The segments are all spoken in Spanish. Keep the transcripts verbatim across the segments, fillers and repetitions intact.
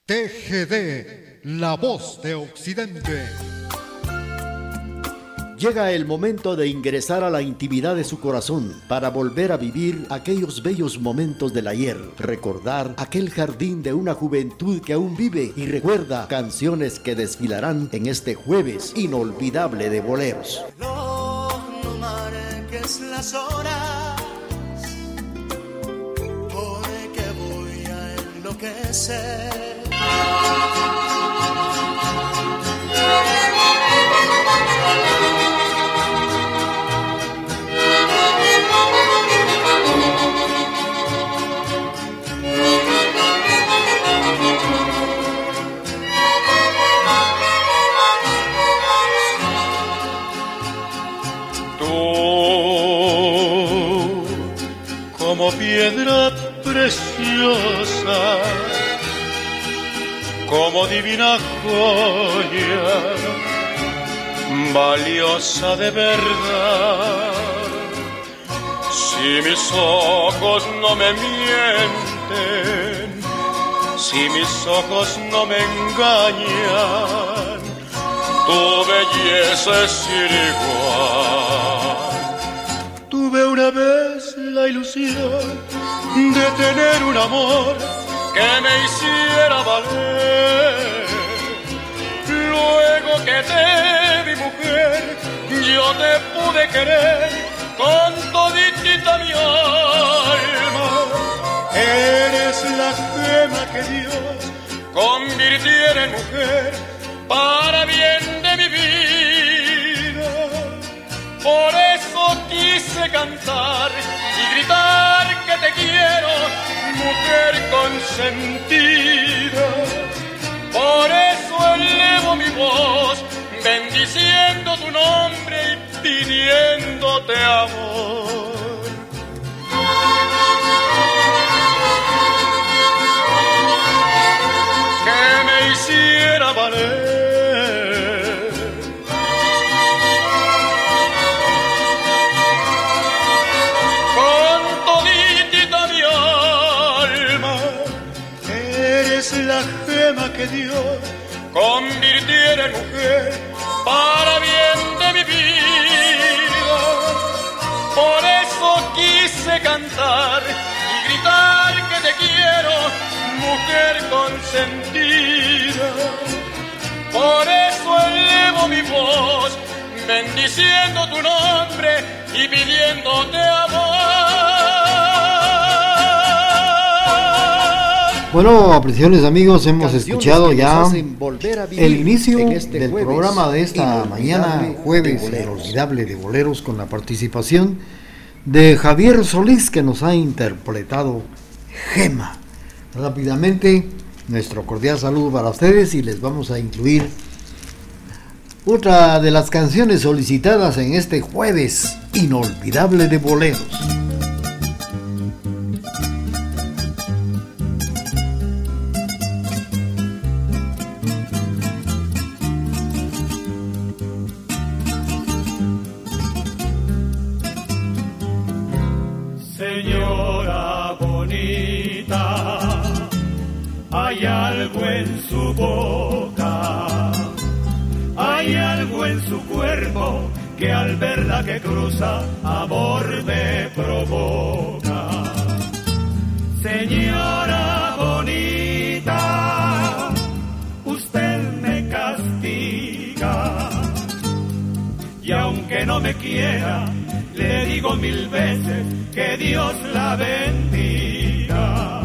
T G D, la voz de Occidente. Llega el momento de ingresar a la intimidad de su corazón para volver a vivir aquellos bellos momentos del ayer, recordar aquel jardín de una juventud que aún vive y recuerda canciones que desfilarán en este jueves inolvidable de boleros. No, no marques las horas, porque voy a enloquecer. Como piedra preciosa, como divina joya, valiosa de verdad. Si mis ojos no me mienten, si mis ojos no me engañan, tu belleza es sin igual. Tuve una vez la ilusión de tener un amor que me hiciera valer. Luego que te vi mujer, yo te pude querer con toditita mi alma. Eres la gema que Dios convirtiera en mujer para bien de mi vida. Por eso quise cantar y gritar que te quiero, mujer consentida. Por eso elevo mi voz, bendiciendo tu nombre y pidiéndote amor. Que me hiciera valer. La gema que Dios convirtiera en mujer para bien de mi vida. Por eso quise cantar y gritar que te quiero, mujer consentida. Por eso elevo mi voz, bendiciendo tu nombre y pidiéndote amor. Bueno, apreciables amigos, hemos escuchado ya el inicio este del programa de esta mañana, jueves inolvidable de boleros, con la participación de Javier Solís, que nos ha interpretado Gema. Rápidamente, nuestro cordial saludo para ustedes y les vamos a incluir otra de las canciones solicitadas en este jueves inolvidable de boleros. Hay algo en su boca, hay algo en su cuerpo que al verla que cruza amor me provoca. Señora bonita, usted me castiga y aunque no me quiera, le digo mil veces que Dios la bendiga.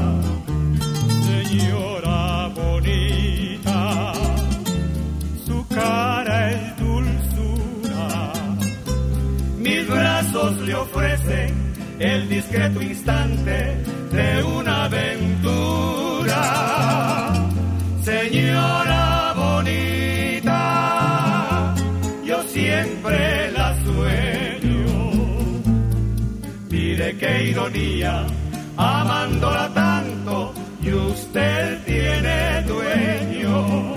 Señora bonita, su cara es dulzura, mis brazos le ofrecen el discreto instante de una aventura. Señora bonita, yo siempre la sueño. Mire qué ironía, amándola tanto, y usted tiene dueño.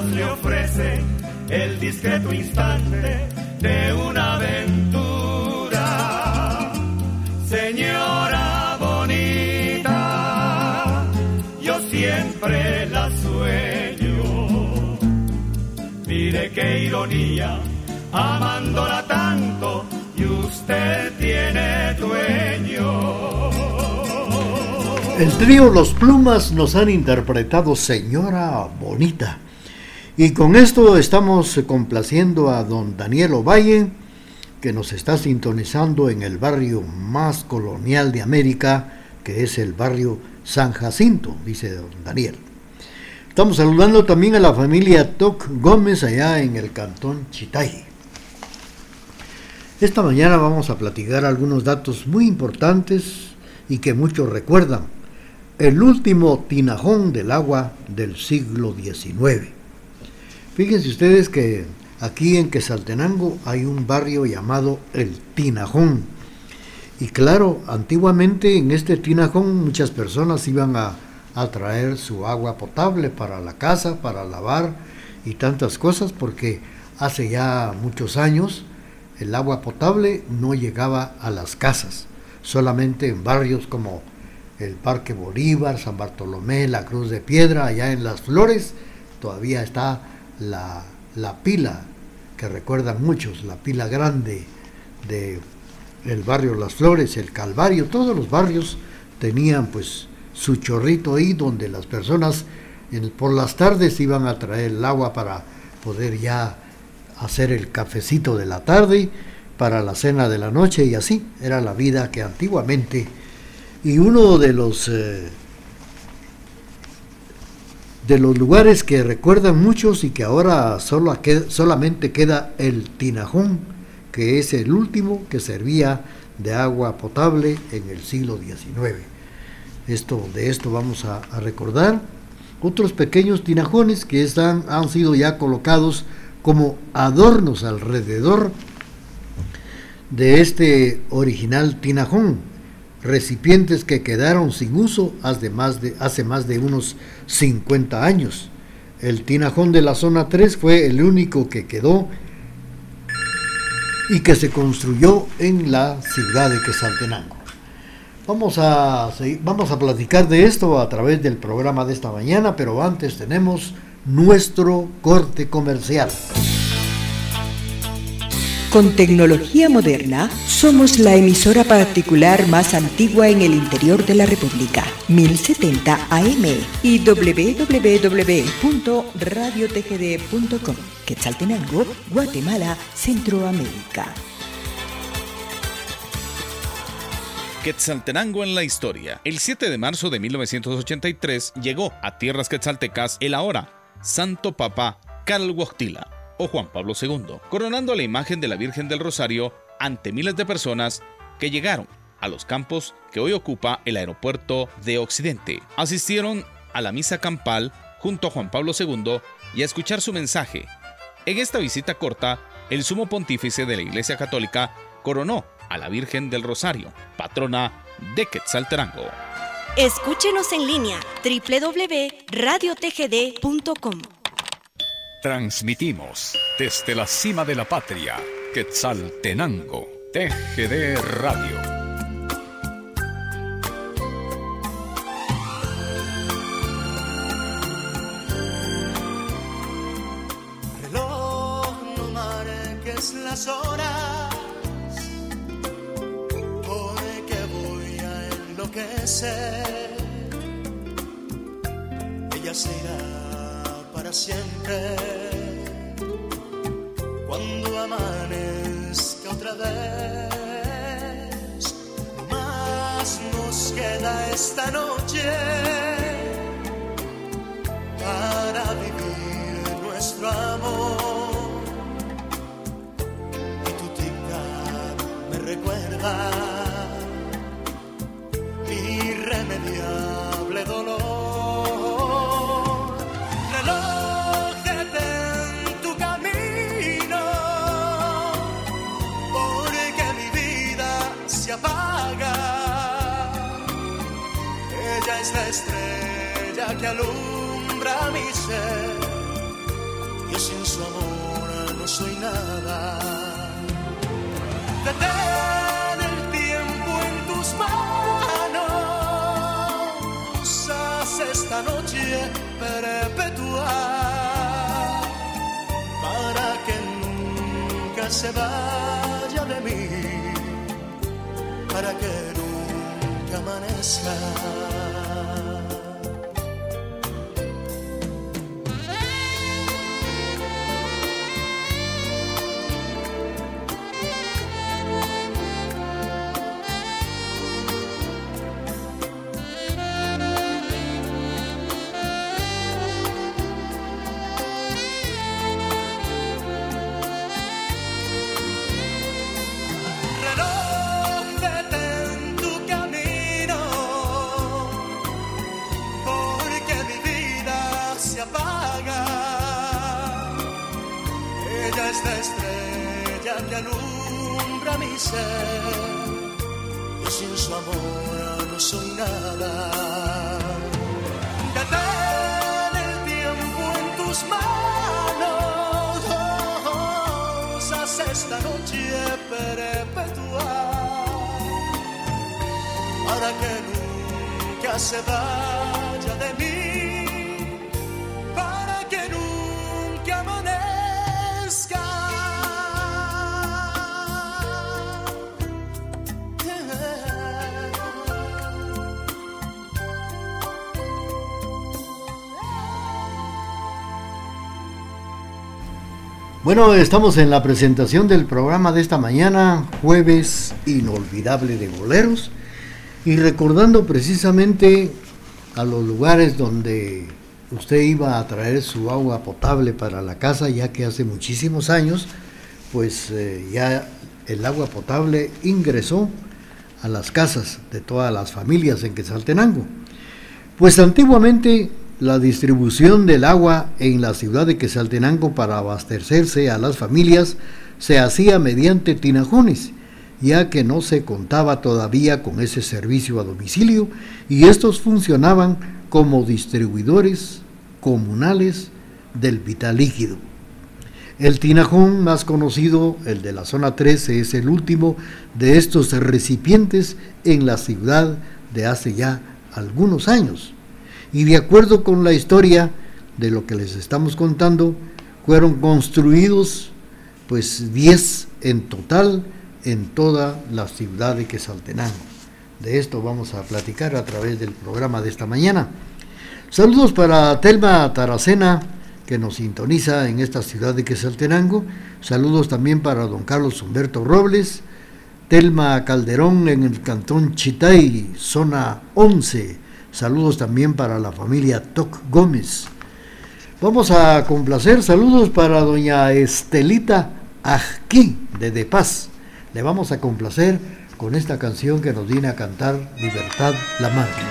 le ofrecen el discreto instante de una aventura. Señora bonita, yo siempre la sueño. Mire qué ironía, amándola tanto, y usted tiene dueño. El trío Los Plumas nos han interpretado Señora Bonita. Y con esto estamos complaciendo a don Daniel Ovalle, que nos está sintonizando en el barrio más colonial de América, que es el barrio San Jacinto, dice don Daniel. Estamos saludando también a la familia Toc Gómez allá en el cantón Chitay. Esta mañana vamos a platicar algunos datos muy importantes y que muchos recuerdan. El último tinajón del agua del siglo diecinueve. Fíjense ustedes que aquí en Quetzaltenango hay un barrio llamado El Tinajón. Y claro, antiguamente en este tinajón muchas personas iban a, a traer su agua potable para la casa, para lavar y tantas cosas, porque hace ya muchos años el agua potable no llegaba a las casas, solamente en barrios como el Parque Bolívar, San Bartolomé, la Cruz de Piedra, allá en Las Flores, todavía está la, la pila, que recuerdan muchos, la pila grande de el barrio Las Flores, el Calvario, todos los barrios tenían pues su chorrito ahí donde las personas en, por las tardes iban a traer el agua para poder ya hacer el cafecito de la tarde, para la cena de la noche, y así era la vida que antiguamente. Y uno de los eh, de los lugares que recuerdan muchos y que ahora solo queda, solamente queda el tinajón, que es el último que servía de agua potable en el siglo diecinueve. Esto, de esto vamos a, a recordar otros pequeños tinajones que están, han sido ya colocados como adornos alrededor de este original tinajón. Recipientes que quedaron sin uso hace más de, hace más de unos cincuenta años. El tinajón de la zona tres fue el único que quedó y que se construyó en la ciudad de Quetzaltenango. Vamos a, vamos a platicar de esto a través del programa de esta mañana, pero antes tenemos nuestro corte comercial. Con tecnología moderna, somos la emisora particular más antigua en el interior de la República, mil setenta A M y doble u doble u doble u punto radio t g d punto com, Quetzaltenango, Guatemala, Centroamérica. Quetzaltenango en la historia. El siete de marzo de mil novecientos ochenta y tres llegó a tierras quetzaltecas el ahora Santo Papa Calhuautila, o Juan Pablo segundo, coronando la imagen de la Virgen del Rosario ante miles de personas que llegaron a los campos que hoy ocupa el aeropuerto de Occidente. Asistieron a la misa campal junto a Juan Pablo segundo y a escuchar su mensaje. En esta visita corta, el sumo pontífice de la Iglesia Católica coronó a la Virgen del Rosario, patrona de Quetzaltenango. Escúchenos en línea doble u doble u doble u punto radio t g d punto com. Transmitimos desde la cima de la patria, Quetzaltenango, T G D Radio. Reloj, no marques las horas, porque voy a enloquecer. Ella se irá para siempre, cuando amanezca otra vez. No más nos queda esta noche para vivir nuestro amor. Y tu tic-tac me recuerda mi irremediable dolor. Ella es la estrella que alumbra mi ser, soy nada. Detén el tiempo en tus manos, haz esta noche perpetua para que nunca se vaya de mí, para que nunca amanezca. Esta estrella que alumbra mi ser, y sin su amor no soy nada. Detén el tiempo en tus manos, oh, haz esta noche perpetua para que nunca se vaya de mí, para que nunca amanezca. Bueno, estamos en la presentación del programa de esta mañana, jueves inolvidable de boleros, y recordando precisamente a los lugares donde usted iba a traer su agua potable para la casa, ya que hace muchísimos años, pues eh, ya el agua potable ingresó a las casas de todas las familias en Quetzaltenango. Pues antiguamente la distribución del agua en la ciudad de Quetzaltenango para abastecerse a las familias se hacía mediante tinajones, ya que no se contaba todavía con ese servicio a domicilio, y estos funcionaban como distribuidores comunales del vital líquido. El tinajón más conocido, el de la zona trece, es el último de estos recipientes en la ciudad de hace ya algunos años. Y de acuerdo con la historia de lo que les estamos contando, fueron construidos pues diez en total en toda la ciudad de Quetzaltenango. De esto vamos a platicar a través del programa de esta mañana. Saludos para Telma Taracena, que nos sintoniza en esta ciudad de Quetzaltenango. Saludos también para don Carlos Humberto Robles, Telma Calderón en el cantón Chitay, zona once. Saludos también para la familia Toc Gómez. Vamos a complacer, saludos para doña Estelita Ajquí de De Paz. Le vamos a complacer con esta canción que nos viene a cantar Libertad Lamarque.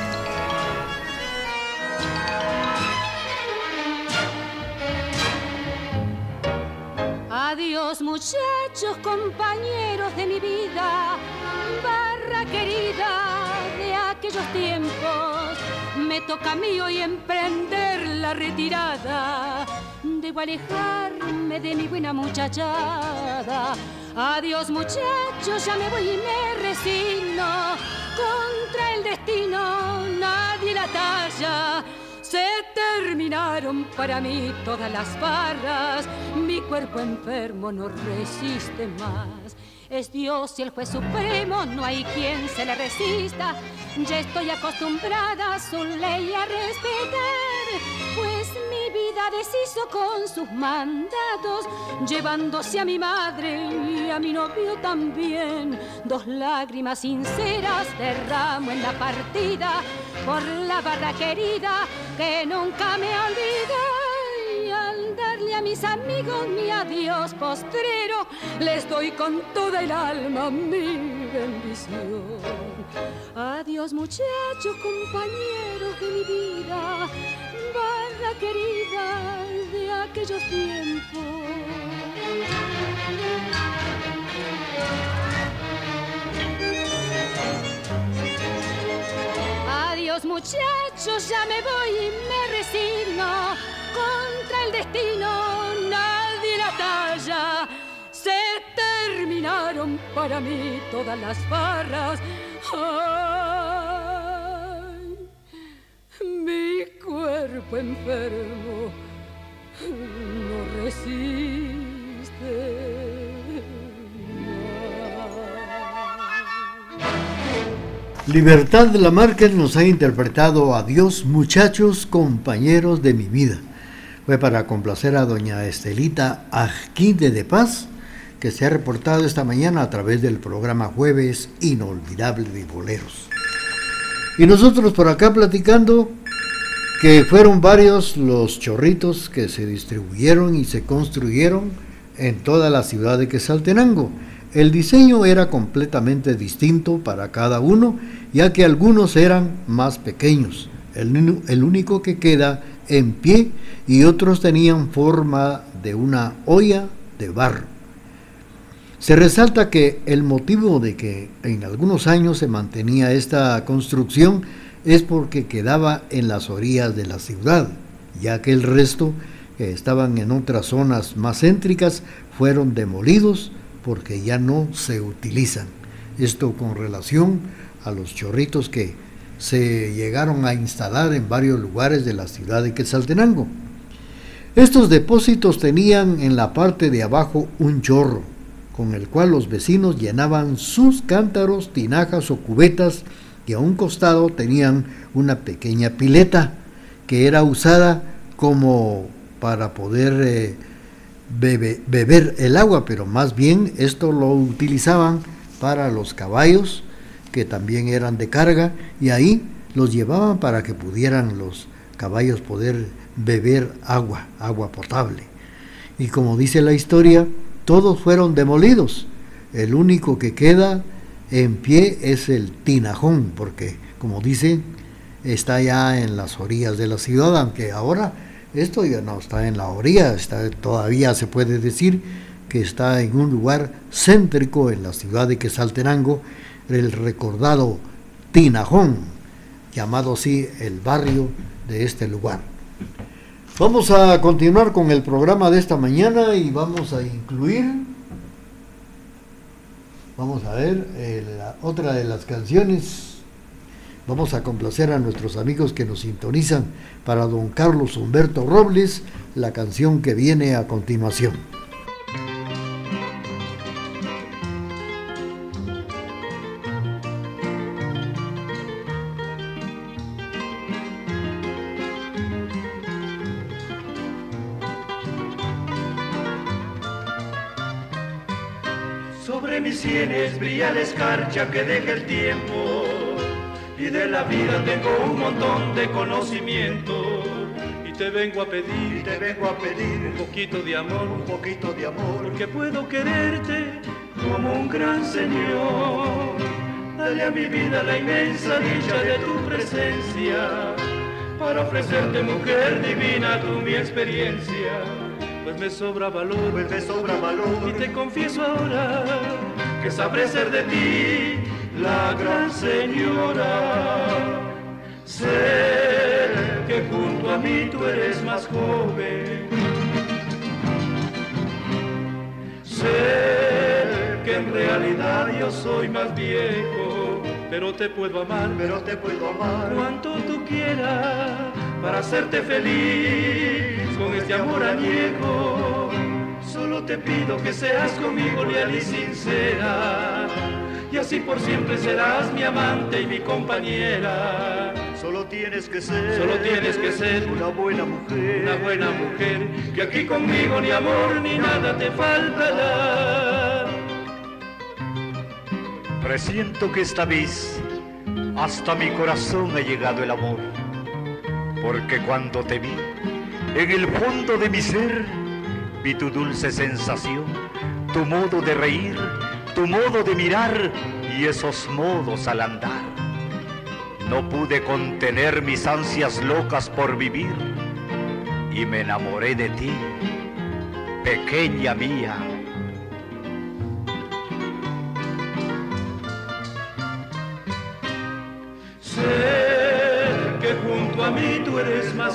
Adiós muchachos, compañeros de mi vida, barra querida de aquellos tiempos. Me toca a mí hoy emprender la retirada, debo alejarme de mi buena muchachada. Adiós muchachos, ya me voy y me resigno, contra el destino nadie la talla. Se terminaron para mí todas las barras, mi cuerpo enfermo no resiste más. Es Dios y el juez supremo, no hay quien se le resista. Ya estoy acostumbrada a su ley a respetar, pues mi vida deshizo con sus mandatos, llevándose a mi madre y a mi novio también. Dos lágrimas sinceras derramo en la partida por la barra querida que nunca me olvida. Y al darle a mis amigos mi adiós postrero, les doy con toda el alma mi bendición. Adiós muchachos, compañeros de mi vida, barra querida de aquellos tiempos. Adiós muchachos, ya me voy y me resigno, contra el destino nadie la talla. para mí todas las farras. Ay, mi cuerpo enfermo no resiste. Libertad Lamarque nos ha interpretado Adiós muchachos, compañeros de mi vida. Fue para complacer a doña Estelita Ajquinde de Paz, que se ha reportado esta mañana a través del programa Jueves Inolvidable de Boleros. Y nosotros por acá platicando que fueron varios los chorritos que se distribuyeron y se construyeron en toda la ciudad de Quetzaltenango. El diseño era completamente distinto para cada uno, ya que algunos eran más pequeños, el, el único que queda en pie, y otros tenían forma de una olla de barro. Se resalta que el motivo de que en algunos años se mantenía esta construcción es porque quedaba en las orillas de la ciudad, ya que el resto, que estaban en otras zonas más céntricas, fueron demolidos porque ya no se utilizan. Esto con relación a los chorritos que se llegaron a instalar en varios lugares de la ciudad de Quetzaltenango. Estos depósitos tenían en la parte de abajo un chorro, con el cual los vecinos llenaban sus cántaros, tinajas o cubetas, y a un costado tenían una pequeña pileta que era usada como para poder eh, bebe, beber el agua, pero más bien esto lo utilizaban para los caballos, que también eran de carga, y ahí los llevaban para que pudieran los caballos poder beber agua, agua potable. Y como dice la historia, todos fueron demolidos. El único que queda en pie es el tinajón, porque como dicen, está ya en las orillas de la ciudad, aunque ahora esto ya no está en la orilla, está, todavía se puede decir que está en un lugar céntrico en la ciudad de Quetzaltenango, el recordado Tinajón, llamado así el barrio de este lugar. Vamos a continuar con el programa de esta mañana y vamos a incluir, vamos a ver, eh, la, otra de las canciones. Vamos a complacer a nuestros amigos que nos sintonizan. Para don Carlos Humberto Robles, la canción que viene a continuación. Sobre mis sienes brilla la escarcha que deja el tiempo, y de la vida tengo un montón de conocimiento. Y te vengo a pedir, y te vengo a pedir un poquito de amor, un poquito de amor, porque puedo quererte como un gran señor. Dale a mi vida la inmensa dicha de tu presencia, para ofrecerte, mujer divina, tú mi experiencia. Pues me sobra valor, pues me sobra valor, y te confieso ahora que sabré ser de ti la gran señora. Sé que junto a mí tú eres más joven, sé que en realidad yo soy más viejo, pero te puedo amar, pero te puedo amar cuanto tú quieras, para hacerte feliz con este amor añejo. Solo te pido que seas conmigo leal y sincera, y así por siempre serás mi amante y mi compañera. Solo tienes que ser, solo tienes que ser una buena mujer, una buena mujer, que aquí conmigo ni amor ni nada te faltará. Presiento que esta vez hasta mi corazón ha llegado el amor, porque cuando te vi, en el fondo de mi ser, vi tu dulce sensación, tu modo de reír, tu modo de mirar y esos modos al andar. No pude contener mis ansias locas por vivir y me enamoré de ti, pequeña mía. Sé que junto a mí tú eres más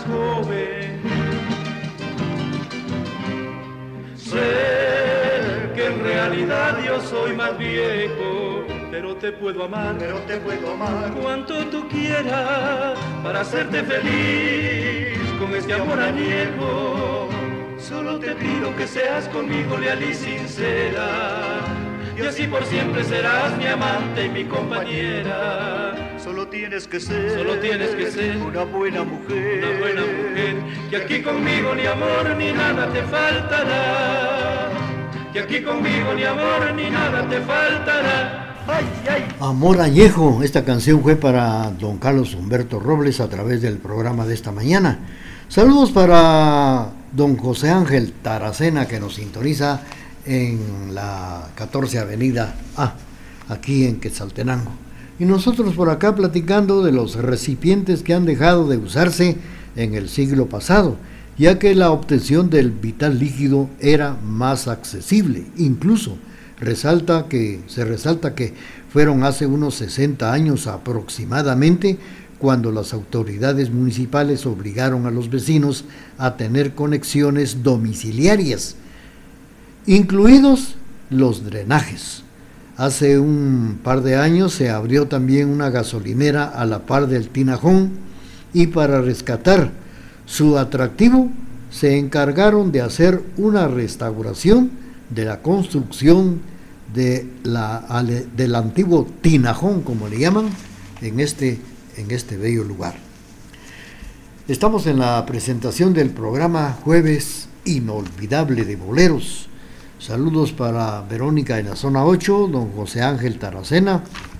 joven, sé que en realidad realidad yo soy más viejo, pero te puedo amar, pero te puedo amar cuanto tú quieras para hacerte feliz con este amor añejo. Solo te pido que seas conmigo leal y sincera, y así por siempre serás mi amante y mi compañera. Solo tienes que ser, solo tienes que ser una buena mujer, una buena mujer, que aquí conmigo ni amor ni nada te faltará, que aquí conmigo ni amor ni nada te faltará. Ay, ay. Amor añejo, esta canción fue para don Carlos Humberto Robles a través del programa de esta mañana. Saludos para don José Ángel Taracena, que nos sintoniza en la catorce Avenida A, aquí en Quetzaltenango. Y nosotros por acá platicando de los recipientes que han dejado de usarse en el siglo pasado, ya que la obtención del vital líquido era más accesible. Incluso resalta que, se resalta que fueron hace unos sesenta años aproximadamente cuando las autoridades municipales obligaron a los vecinos a tener conexiones domiciliarias, incluidos los drenajes. Hace un par de años se abrió también una gasolinera a la par del Tinajón, y para rescatar su atractivo se encargaron de hacer una restauración de la construcción de la, del antiguo Tinajón, como le llaman, en este, en este bello lugar. Estamos en la presentación del programa Jueves Inolvidable de Boleros. Saludos para Verónica en la zona ocho, don José Ángel Taracena,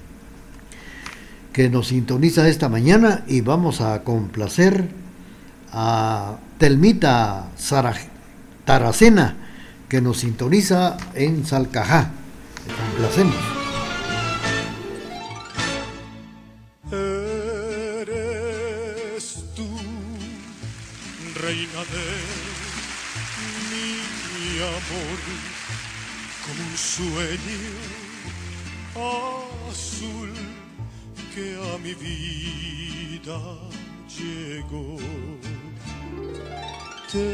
que nos sintoniza esta mañana, y vamos a complacer a Telmita Taracena, que nos sintoniza en Salcajá. Le complacemos. Eres tú, reina de mi amor, como un sueño azul que a mi vida llegó. Te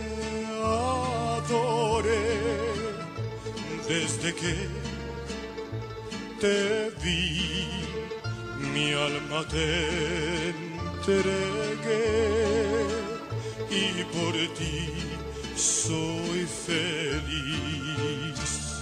adoré desde que te vi, mi alma te entregué y por ti soy feliz.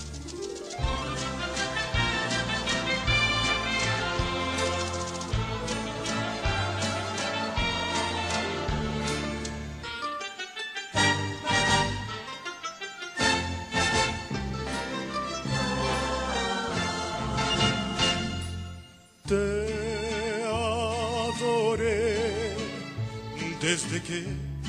Te adoré desde que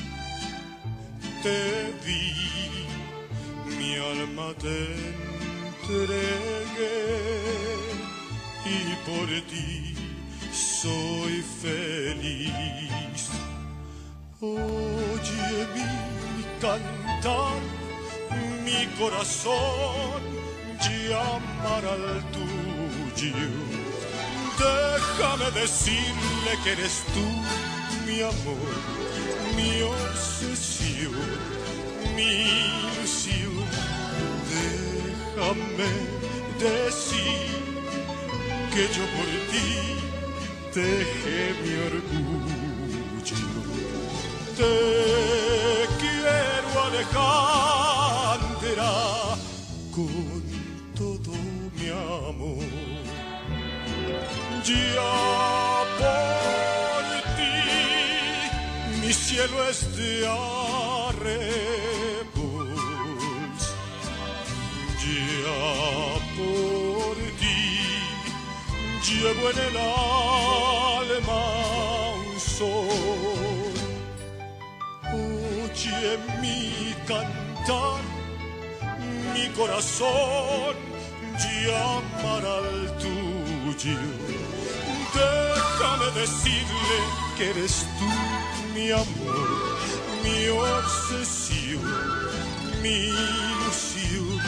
te vi, mi alma te entregué y por ti soy feliz. Oye mi cantar, mi corazón llamará al tuyo. Déjame decirle que eres tú, mi amor, mi obsesión, mi ilusión. Déjame decir que yo por ti dejé mi orgullo. Te quiero, Alejandra, con todo mi amor. Ya por ti mi cielo es de arrebos. Ya por ti llevo en el alma un sol. Oye mi cantar, mi corazón llamará al tuyo. Déjame decirle que eres tú, mi amor, mi obsesión, mi ilusión.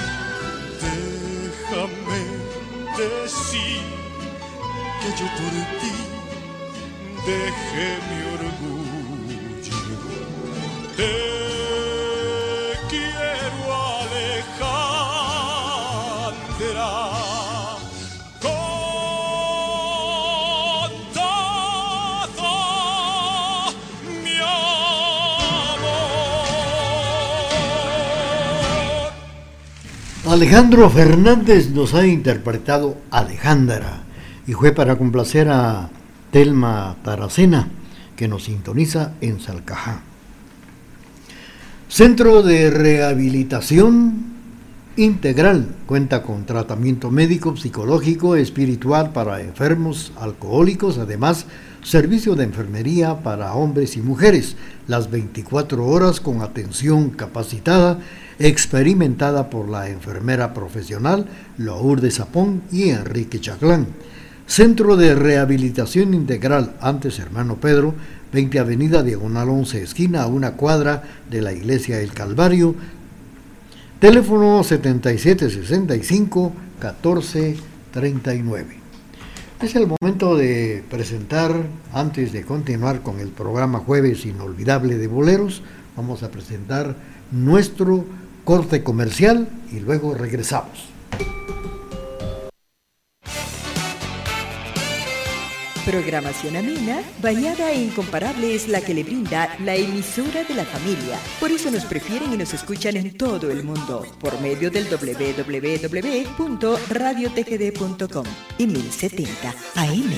Déjame decir que yo por ti dejé mi orgullo. Te quiero, Alejandra, tendrá con todo mi amor. Alejandro Fernández nos ha interpretado Alejandra y fue para complacer a Telma Taracena, que nos sintoniza en Salcajá. Centro de Rehabilitación Integral cuenta con tratamiento médico, psicológico, espiritual para enfermos alcohólicos, además servicio de enfermería para hombres y mujeres, las veinticuatro horas con atención capacitada, experimentada por la enfermera profesional Lourdes Zapón y Enrique Chaclán. Centro de Rehabilitación Integral, antes Hermano Pedro, veinte Avenida Diagonal once, esquina a una cuadra de la Iglesia del Calvario. Teléfono setenta y siete sesenta y cinco, catorce treinta y nueve. Es el momento de presentar, antes de continuar con el programa Jueves Inolvidable de Boleros, vamos a presentar nuestro corte comercial y luego regresamos. Programación amena, variada e incomparable es la que le brinda la emisora de la familia. Por eso nos prefieren y nos escuchan en todo el mundo, por medio del doble u doble u doble u punto radio t g d punto com y mil setenta A M.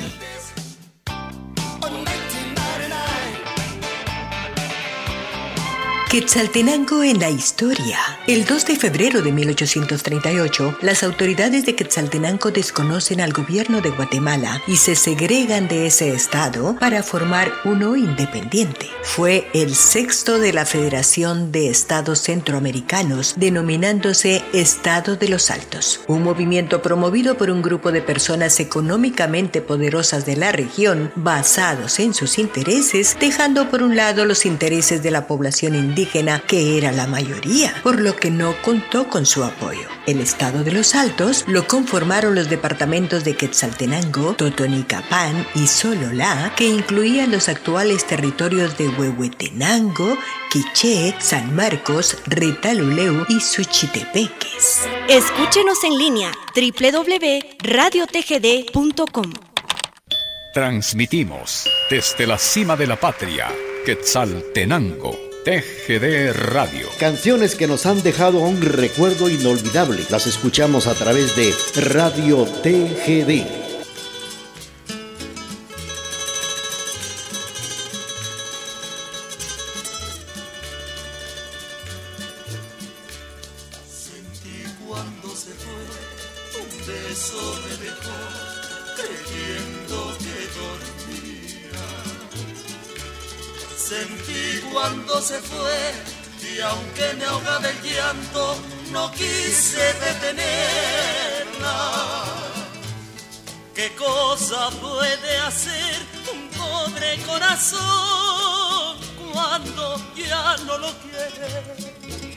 Quetzaltenango en la historia. El dos de febrero de mil ochocientos treinta y ocho, las autoridades de Quetzaltenango desconocen al gobierno de Guatemala y se segregan de ese estado para formar uno independiente. Fue el sexto de la Federación de Estados Centroamericanos, denominándose Estado de los Altos, un movimiento promovido por un grupo de personas económicamente poderosas de la región, basados en sus intereses, dejando por un lado los intereses de la población indígena, que era la mayoría, por lo que no contó con su apoyo. El Estado de los Altos lo conformaron los departamentos de Quetzaltenango, Totonicapán y Sololá, que incluían los actuales territorios de Huehuetenango, Quiché, San Marcos, Retaluleu y Suchitepeques. Escúchenos en línea doble u doble u doble u punto radio t g d punto com. Transmitimos desde la cima de la patria, Quetzaltenango, T G D Radio. Canciones que nos han dejado un recuerdo inolvidable. Las escuchamos a través de Radio T G D. Sentí cuando se fue, un beso me dejó, creyendo que dormía. Sentí cuando se fue y aunque me ahogaba el llanto, no quise detenerla. ¿Qué cosa puede hacer un pobre corazón cuando ya no lo quiere?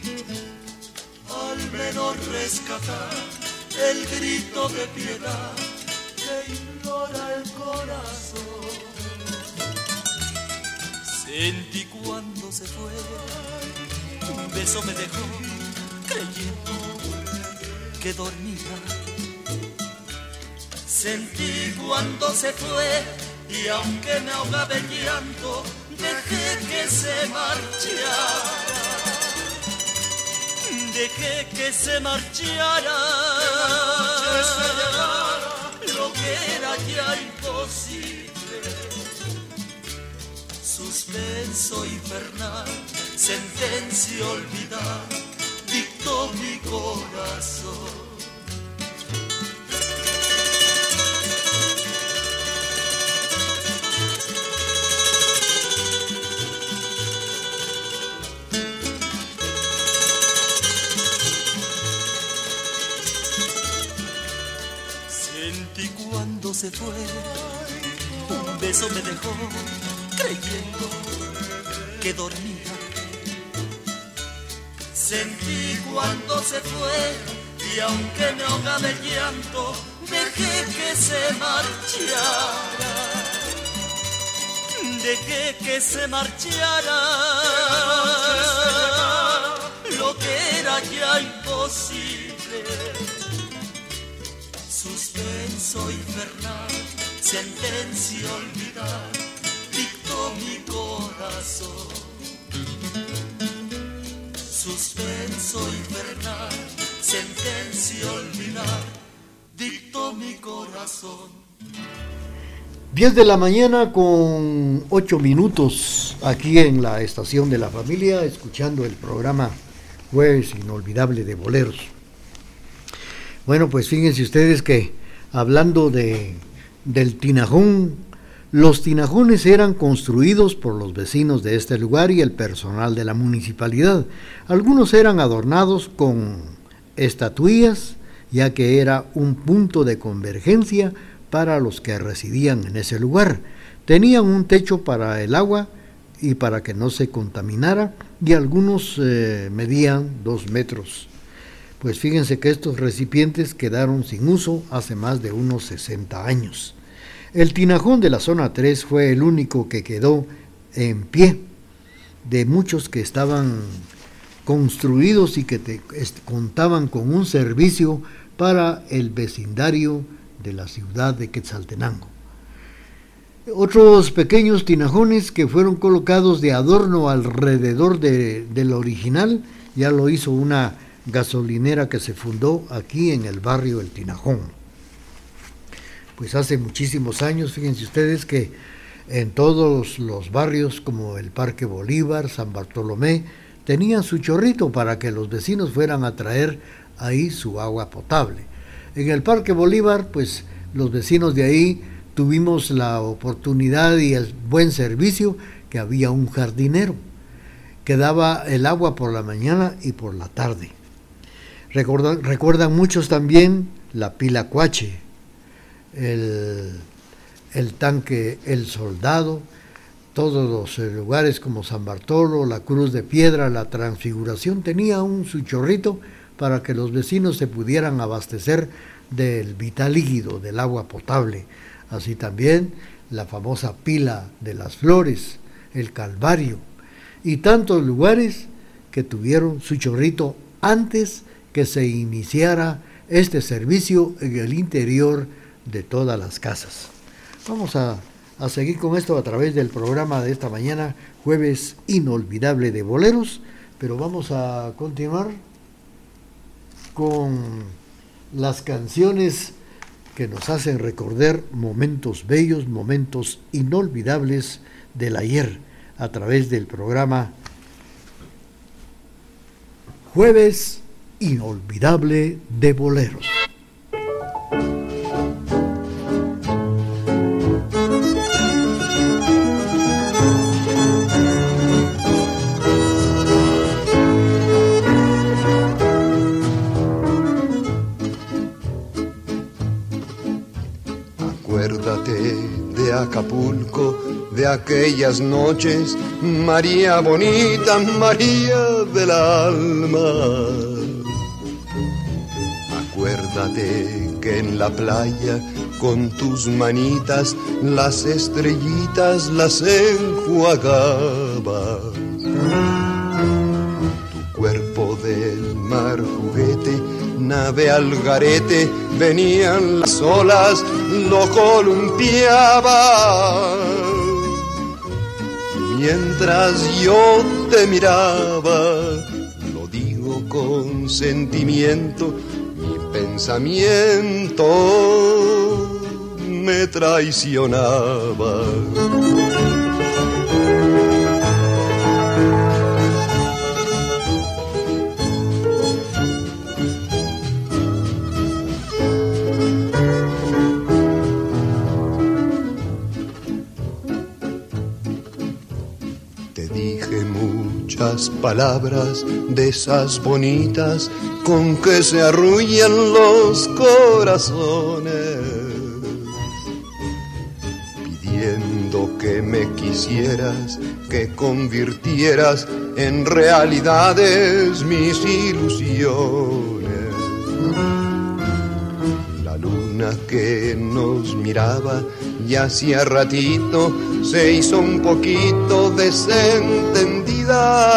Al menos rescatar el grito de piedad que implora el corazón. Sentí cuando se fue, un beso me dejó, creyendo que dormía. Sentí cuando se fue, y aunque me ahogaba el llanto, dejé que se marchara. Dejé que se marchara, lo que era ya imposible. Suspenso infernal, sentencia olvidar, dictó mi corazón. Sentí cuando se fue, un beso me dejó, creyendo que dormía. Sentí cuando se fue, y aunque me ahogaba el llanto, dejé que se marchara. Dejé que se marchara, lo que era ya imposible. Suspenso infernal, sentencia olvidar, dictó mi corazón. Suspenso infernal, sentencia olvidar, dictó mi corazón. diez de la mañana con ocho minutos aquí en la estación de la familia, escuchando el programa Jueves Inolvidable de Boleros. Bueno, pues fíjense ustedes que hablando de, del tinajón, los tinajones eran construidos por los vecinos de este lugar y el personal de la municipalidad. Algunos eran adornados con estatuillas, ya que era un punto de convergencia para los que residían en ese lugar. Tenían un techo para el agua y para que no se contaminara, y algunos eh, medían dos metros. Pues fíjense que estos recipientes quedaron sin uso hace más de unos sesenta años. El tinajón de la zona tres fue el único que quedó en pie, de muchos que estaban construidos y que te, est, contaban con un servicio para el vecindario de la ciudad de Quetzaltenango. Otros pequeños tinajones que fueron colocados de adorno alrededor de, del original, ya lo hizo una gasolinera que se fundó aquí en el barrio El Tinajón. Pues hace muchísimos años, fíjense ustedes que en todos los barrios como el Parque Bolívar, San Bartolomé, tenían su chorrito para que los vecinos fueran a traer ahí su agua potable. En el Parque Bolívar, pues los vecinos de ahí tuvimos la oportunidad y el buen servicio que había un jardinero que daba el agua por la mañana y por la tarde. Recuerdan, recuerdan muchos también la pila Cuache, el, el tanque El Soldado, todos los lugares como San Bartolo, la Cruz de Piedra, la Transfiguración, tenía un su chorrito para que los vecinos se pudieran abastecer del vital líquido, del agua potable. Así también la famosa pila de las Flores, el Calvario, y tantos lugares que tuvieron su chorrito antes que se iniciara este servicio en el interior de todas las casas. Vamos a, a seguir con esto a través del programa de esta mañana, Jueves Inolvidable de Boleros, pero vamos a continuar con las canciones que nos hacen recordar momentos bellos, momentos inolvidables del ayer, a través del programa Jueves Inolvidable de Boleros. Acuérdate de Acapulco, de aquellas noches, María bonita, María del alma. Acuérdate que en la playa con tus manitas las estrellitas las enjuagaba. Tu cuerpo del mar juguete, nave al garete, venían las olas, lo columpiaba. Mientras yo te miraba, lo digo con sentimiento, mi pensamiento me traicionaba. Palabras de esas bonitas con que se arrullan los corazones, pidiendo que me quisieras, que convirtieras en realidades mis ilusiones. La luna que nos miraba y hacía ratito se hizo un poquito desentendida,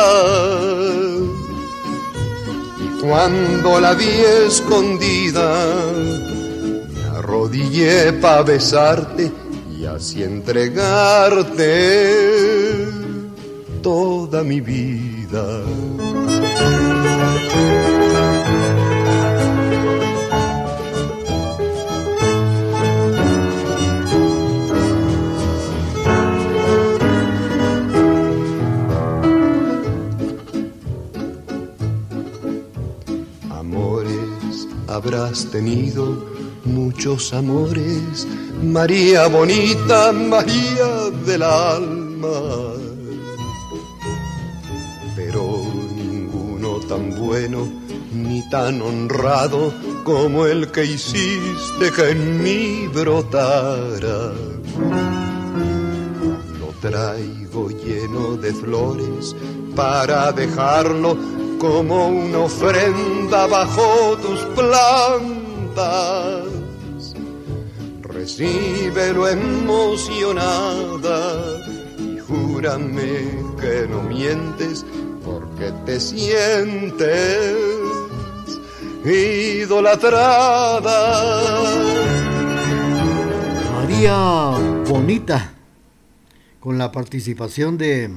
y cuando la vi escondida me arrodillé para besarte y así entregarte toda mi vida. Habrás tenido muchos amores, María bonita, María del alma, pero ninguno tan bueno ni tan honrado como el que hiciste que en mí brotara. Lo traigo lleno de flores para dejarlo como una ofrenda bajo tus plantas. Recíbelo emocionada y júrame que no mientes, porque te sientes idolatrada. María Bonita, con la participación de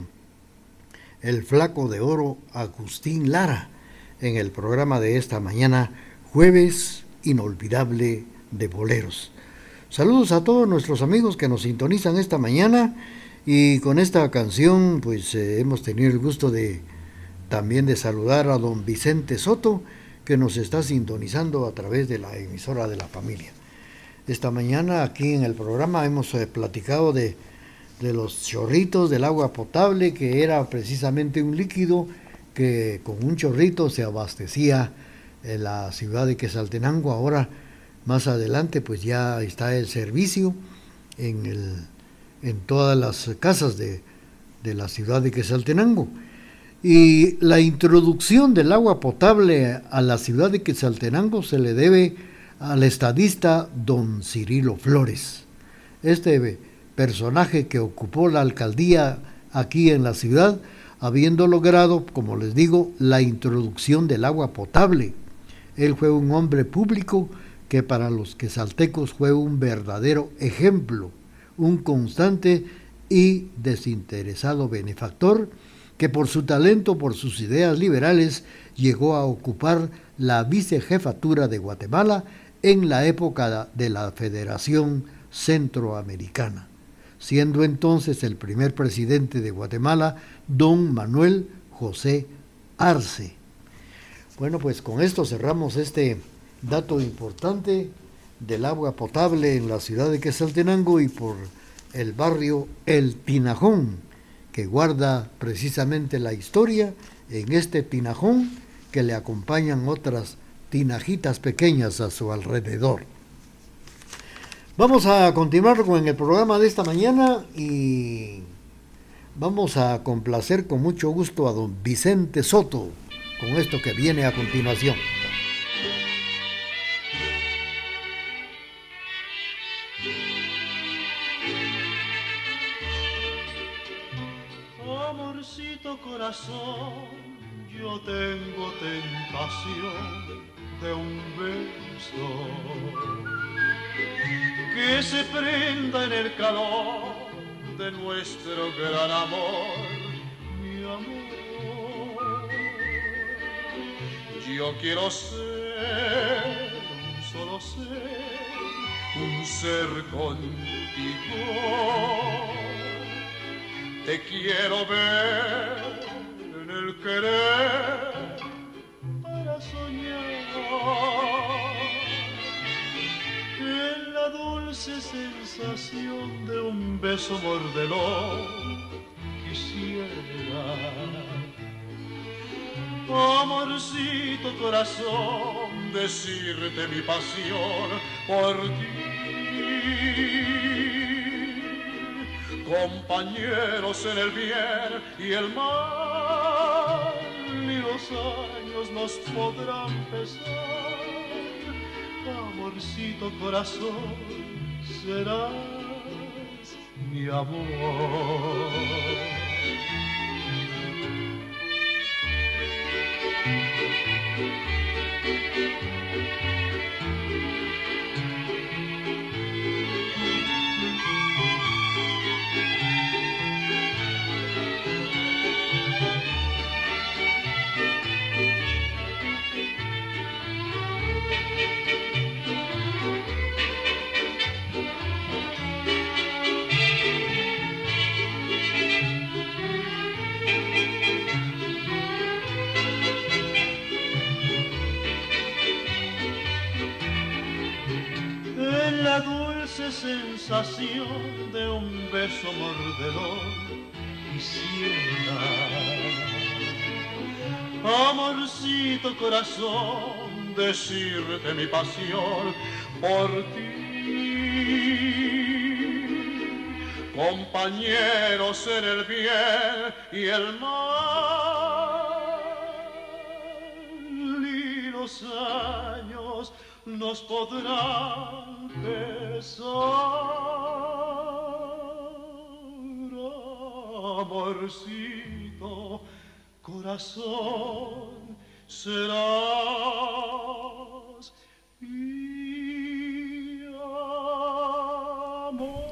el Flaco de Oro Agustín Lara en el programa de esta mañana, Jueves Inolvidable de Boleros. Saludos a todos nuestros amigos que nos sintonizan esta mañana, y con esta canción pues eh, hemos tenido el gusto de también de saludar a don Vicente Soto, que nos está sintonizando a través de la emisora de la familia. Esta mañana aquí en el programa hemos eh, platicado de de los chorritos del agua potable, que era precisamente un líquido que con un chorrito se abastecía en la ciudad de Quetzaltenango. Ahora, más adelante, pues ya está el servicio en, el, en todas las casas de, de la ciudad de Quetzaltenango. Y la introducción del agua potable a la ciudad de Quetzaltenango se le debe al estadista don Cirilo Flores. Este personaje que ocupó la alcaldía aquí en la ciudad, habiendo logrado, como les digo, la introducción del agua potable. Él fue un hombre público que para los quetzaltecos fue un verdadero ejemplo, un constante y desinteresado benefactor, que por su talento, por sus ideas liberales, llegó a ocupar la vicejefatura de Guatemala en la época de la Federación Centroamericana, siendo entonces el primer presidente de Guatemala, don Manuel José Arce. Bueno, pues con esto cerramos este dato importante del agua potable en la ciudad de Quetzaltenango y por el barrio El Tinajón, que guarda precisamente la historia en este tinajón que le acompañan otras tinajitas pequeñas a su alrededor. Vamos a continuar con el programa de esta mañana y vamos a complacer con mucho gusto a don Vicente Soto con esto que viene a continuación. Amorcito corazón, yo tengo tentación de un beso que se prenda en el calor de nuestro gran amor, mi amor. Yo quiero ser un solo ser, un ser contigo. Te quiero ver en el querer para soñar en la dulce sensación de un beso mordelón quisiera. Amorcito corazón, decirte mi pasión por ti. Compañeros en el bien y el mal, ni los años nos podrán pesar. Amorcito corazón, serás mi amor. la dulce sensación de un beso mordedor quisiera. Amorcito corazón, decirte mi pasión por ti. Compañeros en el bien y el mal, y los años nos podrán pesar. Amorcito, corazón, serás mi amor.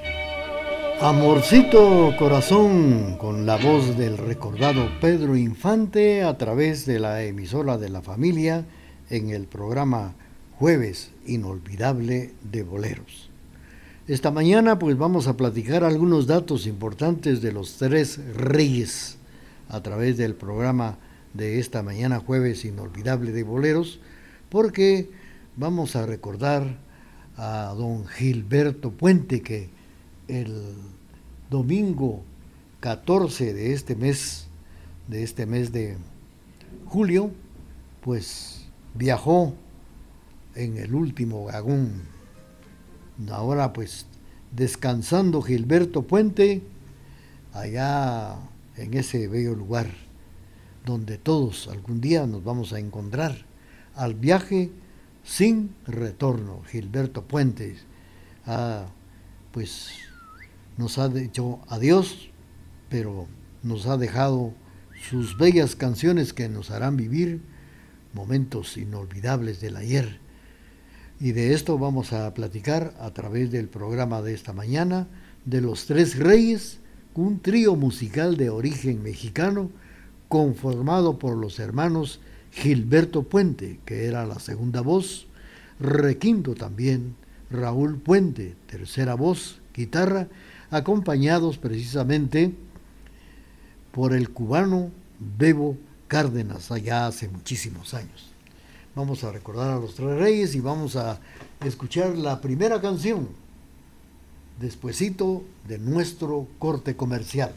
Amorcito Corazón, con la voz del recordado Pedro Infante a través de la emisora de la familia en el programa Jueves Inolvidable de Boleros. Esta mañana pues vamos a platicar algunos datos importantes de los tres reyes a través del programa de esta mañana Jueves Inolvidable de Boleros, porque vamos a recordar a don Gilberto Puente, que el domingo catorce de este mes, de este mes de julio, pues viajó en el último vagón. Ahora pues descansando Gilberto Puente allá en ese bello lugar donde todos algún día nos vamos a encontrar, al viaje sin retorno. Gilberto Puente ah, pues nos ha dicho adiós, pero nos ha dejado sus bellas canciones que nos harán vivir momentos inolvidables del ayer. Y de esto vamos a platicar a través del programa de esta mañana, de Los Tres Reyes, un trío musical de origen mexicano conformado por los hermanos Gilberto Puente, que era la segunda voz, requinto también Raúl Puente, tercera voz, guitarra, acompañados precisamente por el cubano Bebo Cárdenas, allá hace muchísimos años. Vamos a recordar a los Tres Reyes y vamos a escuchar la primera canción, despuesito de nuestro corte comercial.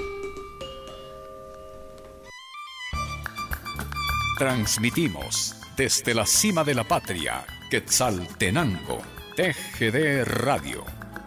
Transmitimos desde la cima de la patria, Quetzaltenango, T G D Radio.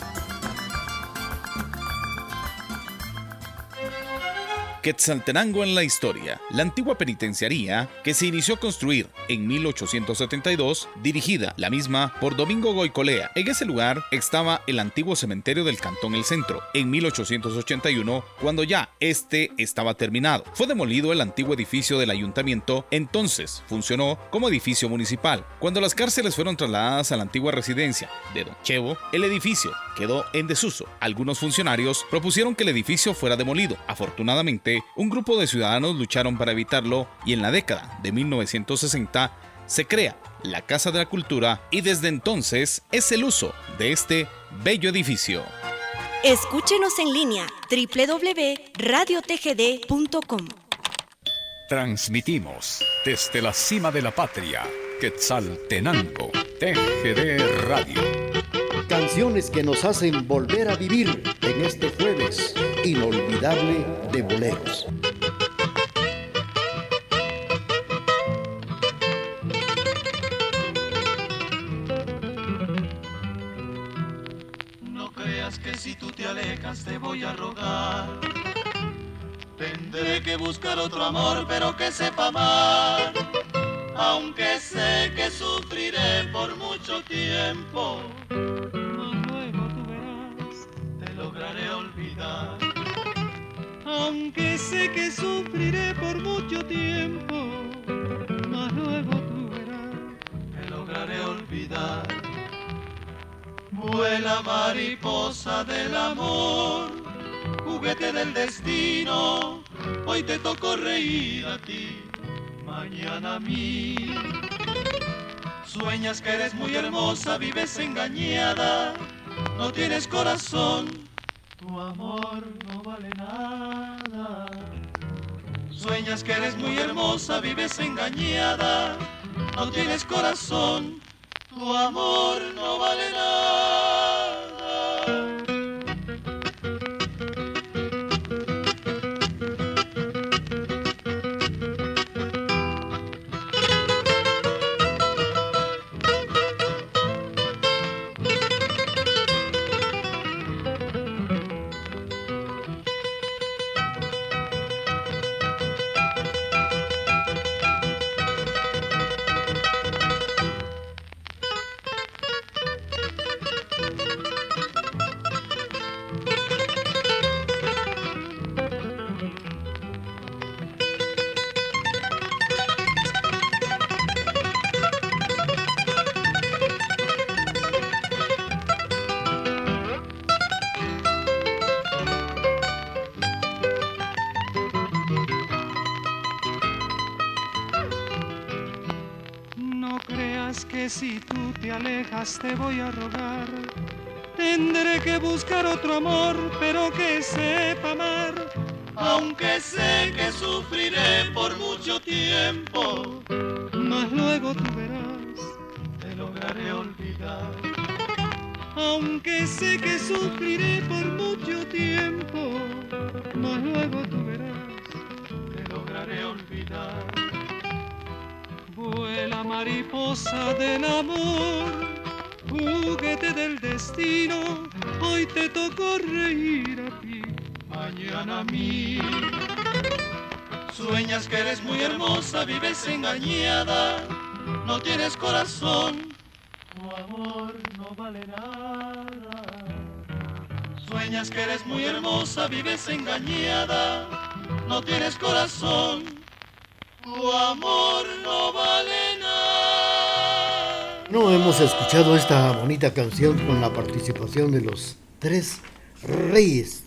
Quetzaltenango en la historia. La antigua penitenciaría, que se inició a construir en mil ochocientos setenta y dos, dirigida la misma por Domingo Goicolea. En ese lugar estaba el antiguo cementerio del Cantón El Centro. En mil ochocientos ochenta y uno, cuando ya este estaba terminado, fue demolido el antiguo edificio del ayuntamiento. Entonces funcionó como edificio municipal. Cuando las cárceles fueron trasladadas a la antigua residencia de Don Chevo, el edificio quedó en desuso. Algunos funcionarios propusieron que el edificio fuera demolido. Afortunadamente, un grupo de ciudadanos lucharon para evitarlo y en la década de mil novecientos sesenta se crea la Casa de la Cultura y desde entonces es el uso de este bello edificio. Escúchenos en línea doble u doble u doble u punto radio t g d punto com. Transmitimos desde la cima de la patria, Quetzaltenango, T G D Radio. Canciones que nos hacen volver a vivir en este jueves inolvidable de boleros. No creas que si tú te alejas te voy a rogar. Tendré que buscar otro amor, pero que sepa amar. Aunque sé que sufriré por mucho tiempo, luego tú verás, te lograré olvidar. Aunque sé que sufriré por mucho tiempo, mas luego tú verás, te lograré olvidar. Vuela mariposa del amor, juguete del destino, hoy te tocó reír a ti, mañana a mí. Sueñas que eres muy hermosa, vives engañada, no tienes corazón, tu amor no vale nada. Sueñas que eres muy hermosa, vives engañada, no tienes corazón, tu amor no vale nada. Si tú te alejas te voy a rogar, tendré que buscar otro amor, pero que sepa amar. Aunque sé que sufriré por mucho tiempo, mas luego tú verás, te lograré olvidar. Aunque sé que sufriré por mucho tiempo, mas luego tú verás, te lograré olvidar. Vuela mariposa del amor, juguete del destino, hoy te tocó reír a ti, mañana a mí. Sueñas que eres muy hermosa, vives engañada, no tienes corazón, tu amor no vale nada. Sueñas que eres muy hermosa, vives engañada, no tienes corazón, tu amor no vale nada. No hemos escuchado esta bonita canción con la participación de los Tres Reyes.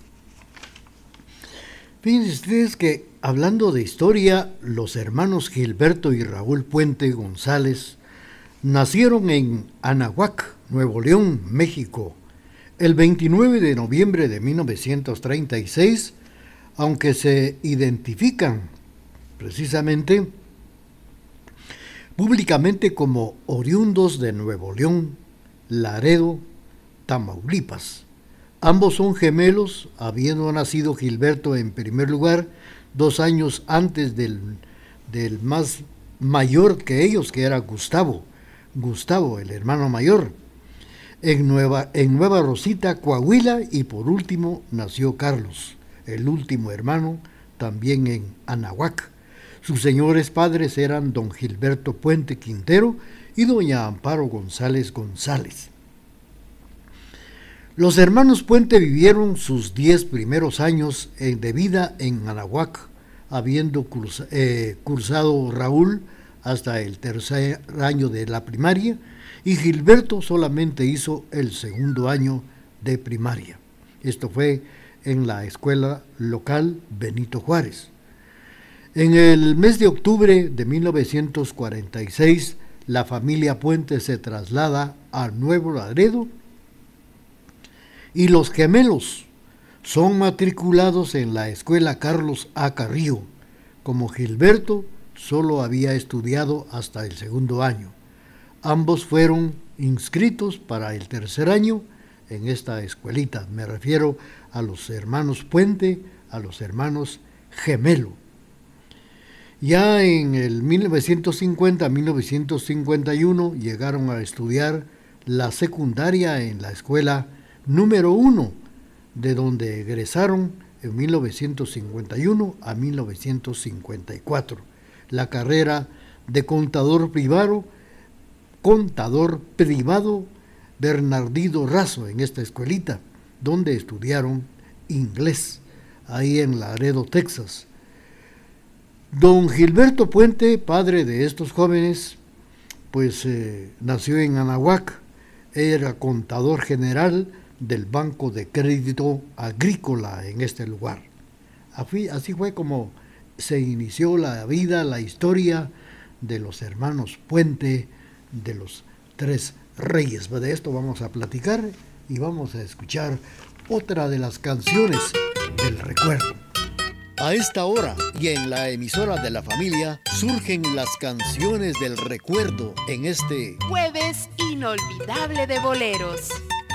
Fíjense ustedes que, hablando de historia, los hermanos Gilberto y Raúl Puente González nacieron en Anahuac, Nuevo León, México, el veintinueve de noviembre de mil novecientos treinta y seis, aunque se identifican precisamente públicamente como oriundos de Nuevo León, Laredo, Tamaulipas. Ambos son gemelos, habiendo nacido Gilberto en primer lugar dos años antes del, del más mayor que ellos, que era Gustavo, Gustavo, el hermano mayor, en Nueva, en Nueva Rosita, Coahuila, y por último nació Carlos, el último hermano, también en Anahuac. Sus señores padres eran don Gilberto Puente Quintero y doña Amparo González González. Los hermanos Puente vivieron sus diez primeros años de vida en Anahuac, habiendo cursa, eh, cursado Raúl hasta el tercer año de la primaria, y Gilberto solamente hizo el segundo año de primaria. Esto fue en la escuela local Benito Juárez. En el mes de octubre de mil novecientos cuarenta y seis, la familia Puente se traslada a Nuevo Laredo y los gemelos son matriculados en la escuela Carlos A. Carrillo. Como Gilberto solo había estudiado hasta el segundo año. Ambos fueron inscritos para el tercer año en esta escuelita. Me refiero a los hermanos Puente, a los hermanos Gemelo. Ya en el mil novecientos cincuenta a mil novecientos cincuenta y uno llegaron a estudiar la secundaria en la escuela número uno, de donde egresaron en mil novecientos cincuenta y uno a mil novecientos cincuenta y cuatro, la carrera de contador privado, contador privado Bernardino Razo, en esta escuelita, donde estudiaron inglés, ahí en Laredo, Texas. Don Gilberto Puente, padre de estos jóvenes, pues eh, nació en Anahuac, era contador general del Banco de Crédito Agrícola en este lugar. Así, así fue como se inició la vida, la historia de los hermanos Puente, de los Tres Reyes. De esto vamos a platicar y vamos a escuchar otra de las canciones del recuerdo. A esta hora y en la emisora de la familia surgen las canciones del recuerdo en este Jueves Inolvidable de Boleros.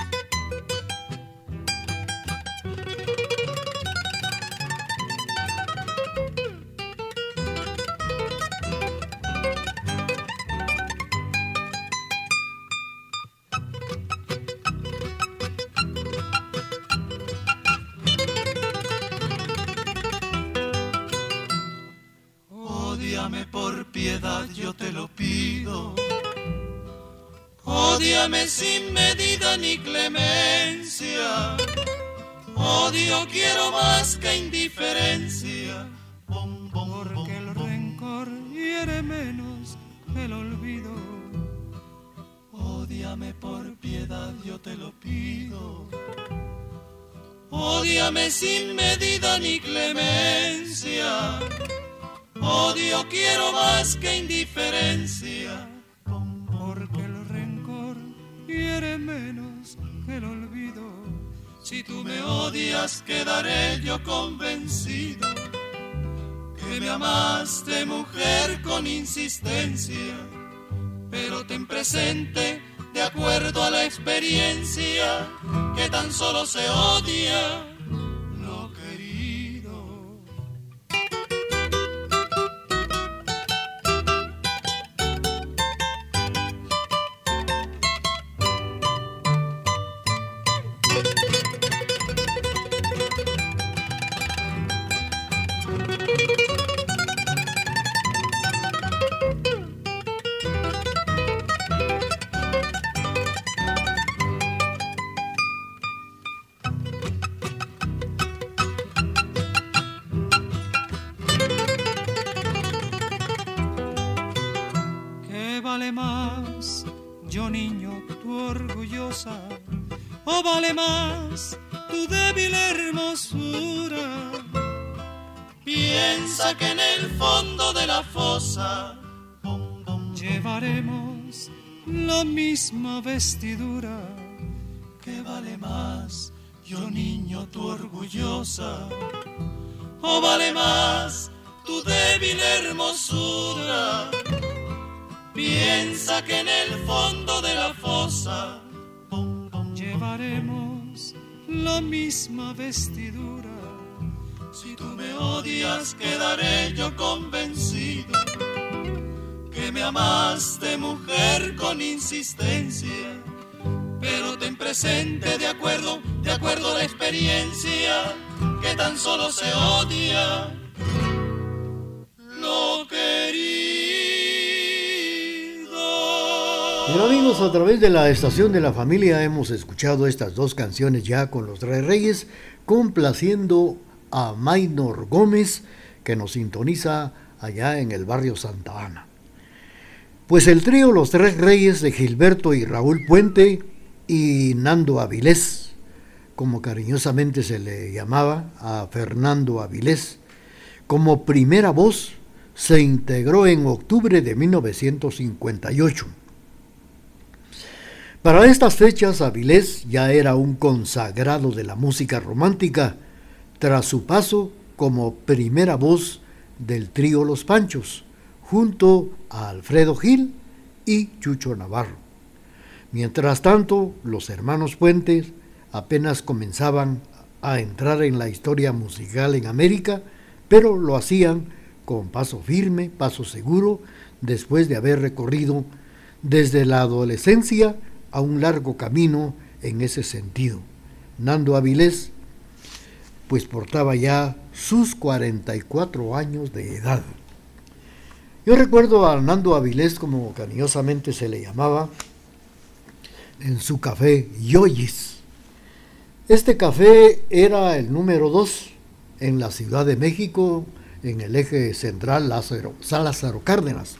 Ódiame por piedad, yo te lo pido. Ódiame sin medida ni clemencia. Odio quiero más que indiferencia. Bom, bom, Porque bom, el bom. rencor hiere menos que el olvido. Ódiame por piedad, yo te lo pido. Ódiame sin medida ni clemencia. Odio quiero más que indiferencia. Porque el rencor hiere menos que el olvido. Si tú me odias, quedaré yo convencido que me amaste, mujer, con insistencia. Pero ten presente, de acuerdo a la experiencia, que tan solo se odia lo querido. ¿Qué vale más, yo niño, tu orgullosa? ¿O vale más tu débil hermosura? Piensa que en el fondo de la fosa llevaremos la misma vestidura. ¿Qué vale más, yo niño, tu orgullosa? ¿O vale más tu débil hermosura? Piensa que en el fondo de la fosa llevaremos la misma vestidura. Si tú me odias, quedaré yo convencido que me amaste, mujer, con insistencia. Pero ten presente, de acuerdo, de acuerdo a la experiencia, que tan solo se odia lo querido. Bien amigos, a través de la estación de la familia hemos escuchado estas dos canciones ya con los Tres Reyes, complaciendo a Maynor Gómez, que nos sintoniza allá en el barrio Santa Ana. Pues el trío Los Tres Reyes de Gilberto y Raúl Puente y Nando Avilés, como cariñosamente se le llamaba a Fernando Avilés, como primera voz, se integró en octubre de mil novecientos cincuenta y ocho. Para estas fechas, Avilés ya era un consagrado de la música romántica, tras su paso como primera voz del trío Los Panchos, junto a Alfredo Gil y Chucho Navarro. Mientras tanto, los hermanos Puentes apenas comenzaban a entrar en la historia musical en América, pero lo hacían con paso firme, paso seguro, después de haber recorrido desde la adolescencia a un largo camino en ese sentido. Nando Avilés pues portaba ya sus cuarenta y cuatro años de edad. Yo recuerdo a Nando Avilés, como cariñosamente se le llamaba, en su café Yoyis. Este café era el número dos en la Ciudad de México, en el eje central Lázaro, Lázaro Cárdenas.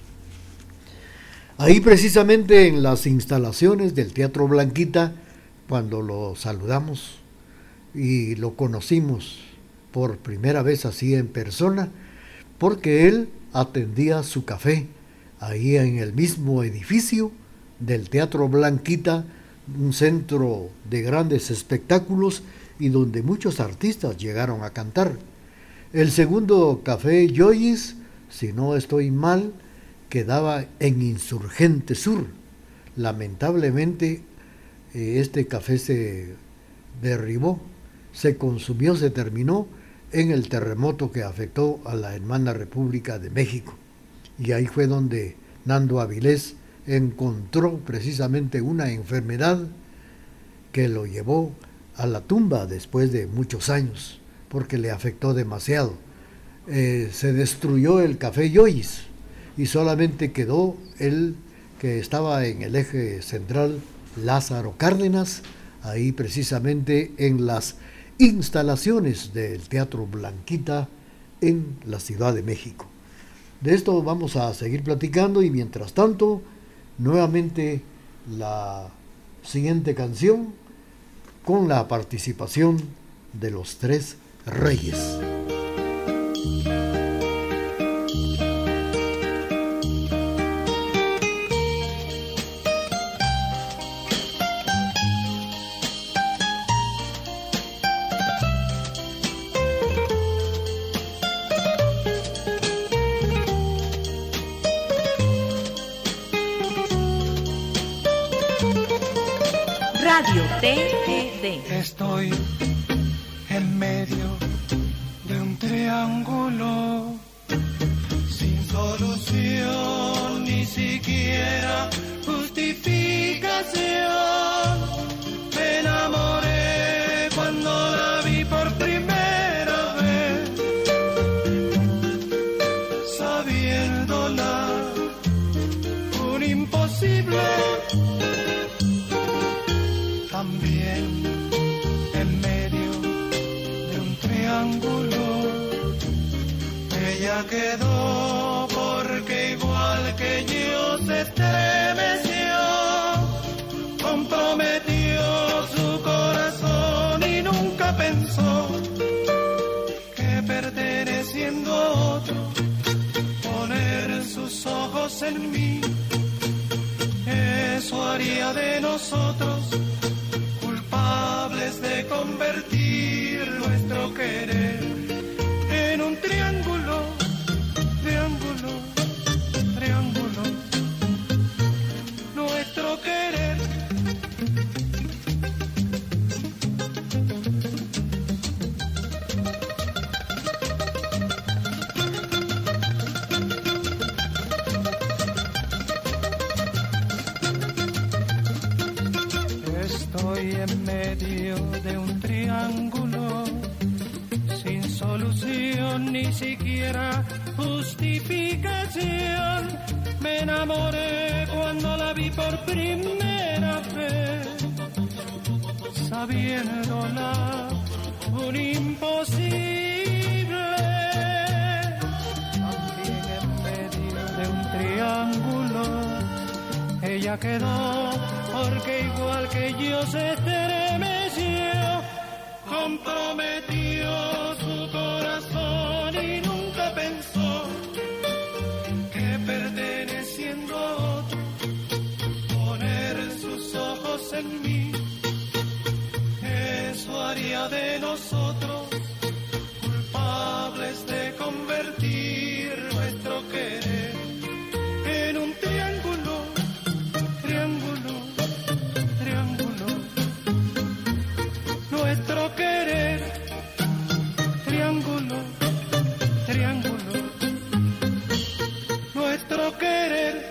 Ahí precisamente en las instalaciones del Teatro Blanquita, cuando lo saludamos y lo conocimos por primera vez así en persona, porque él atendía su café ahí en el mismo edificio del Teatro Blanquita, un centro de grandes espectáculos y donde muchos artistas llegaron a cantar. El segundo café Joyce, si no estoy mal, quedaba en Insurgente Sur. Lamentablemente eh, este café se derribó, se consumió, se terminó en el terremoto que afectó a la hermana República de México. Y ahí fue donde Nando Avilés encontró precisamente una enfermedad que lo llevó a la tumba después de muchos años, porque le afectó demasiado. Eh, se destruyó el café Joyce y solamente quedó el que estaba en el eje central Lázaro Cárdenas, ahí precisamente en las instalaciones del Teatro Blanquita en la Ciudad de México. De esto vamos a seguir platicando y mientras tanto, nuevamente la siguiente canción con la participación de los Tres Reyes. Radio T G D. Estoy en medio de un triángulo sin solución, ni siquiera justificación. Me enamoré cuando la vi por primera vez, sabiéndola un imposible. También en medio de un triángulo ella quedó, porque igual que yo se estremeció, comprometió su corazón y nunca pensó que perteneciendo a otro, poner sus ojos en mí, eso haría de nosotros de convertir nuestro querer en un triángulo, triángulo, triángulo, nuestro querer. Estoy en medio de un triángulo sin solución, ni siquiera justificación. Me enamoré cuando la vi por primera vez, sabiéndola un imposible. También en medio de un triángulo ella quedó, porque igual que yo se estremeció, comprometió su corazón y nunca pensó que perteneciendo a otro, poner sus ojos en mí, eso haría de nosotros culpables de convertir nuestro querer en un triángulo, triángulo, triángulo, nuestro querer, triángulo, triángulo, nuestro querer.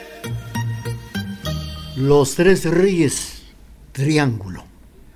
Los Tres Reyes, Triángulo.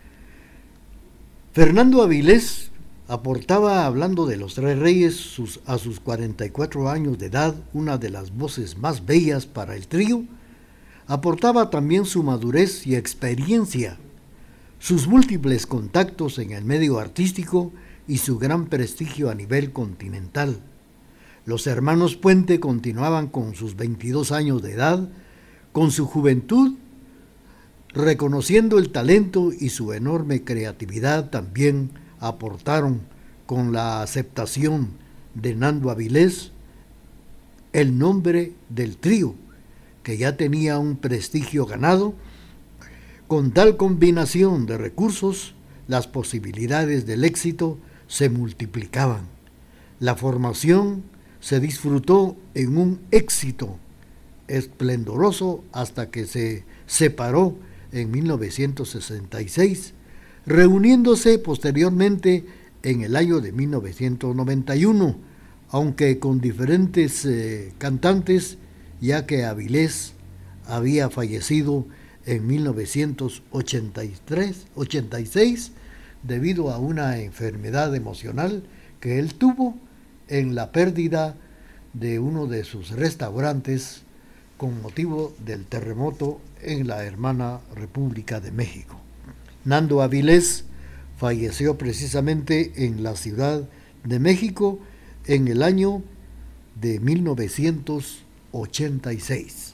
Fernando Avilés aportaba, hablando de los Tres Reyes, sus, a sus cuarenta y cuatro años de edad, una de las voces más bellas para el trío. Aportaba también su madurez y experiencia, sus múltiples contactos en el medio artístico y su gran prestigio a nivel continental. Los hermanos Puente continuaban con sus veintidós años de edad, con su juventud, reconociendo el talento y su enorme creatividad. También aportaron con la aceptación de Nando Avilés el nombre del trío, que ya tenía un prestigio ganado. Con tal combinación de recursos, las posibilidades del éxito se multiplicaban. La formación se disfrutó en un éxito esplendoroso hasta que se separó en mil novecientos sesenta y seis, reuniéndose posteriormente en el año de mil novecientos noventa y uno, aunque con diferentes eh, cantantes, ya que Avilés había fallecido en mil novecientos ochenta y tres, ochenta y seis debido a una enfermedad emocional que él tuvo en la pérdida de uno de sus restaurantes con motivo del terremoto en la hermana República de México. Nando Avilés falleció precisamente en la Ciudad de México en el año de mil novecientos ochenta y seis.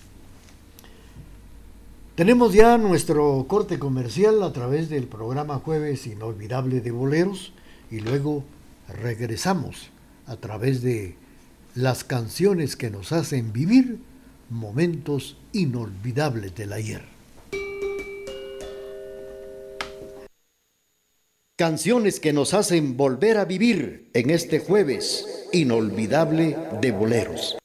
Tenemos ya nuestro corte comercial a través del programa Jueves Inolvidable de Boleros y luego regresamos a través de las canciones que nos hacen vivir momentos inolvidables del ayer. Canciones que nos hacen volver a vivir en este Jueves Inolvidable de Boleros.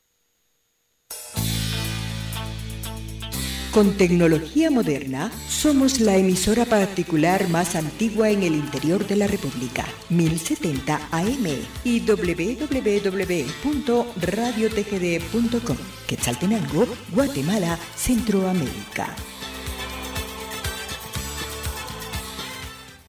Con tecnología moderna, somos la emisora particular más antigua en el interior de la República, mil setenta A M y doble u doble u doble u punto radio t g d punto com, Quetzaltenango, Guatemala, Centroamérica.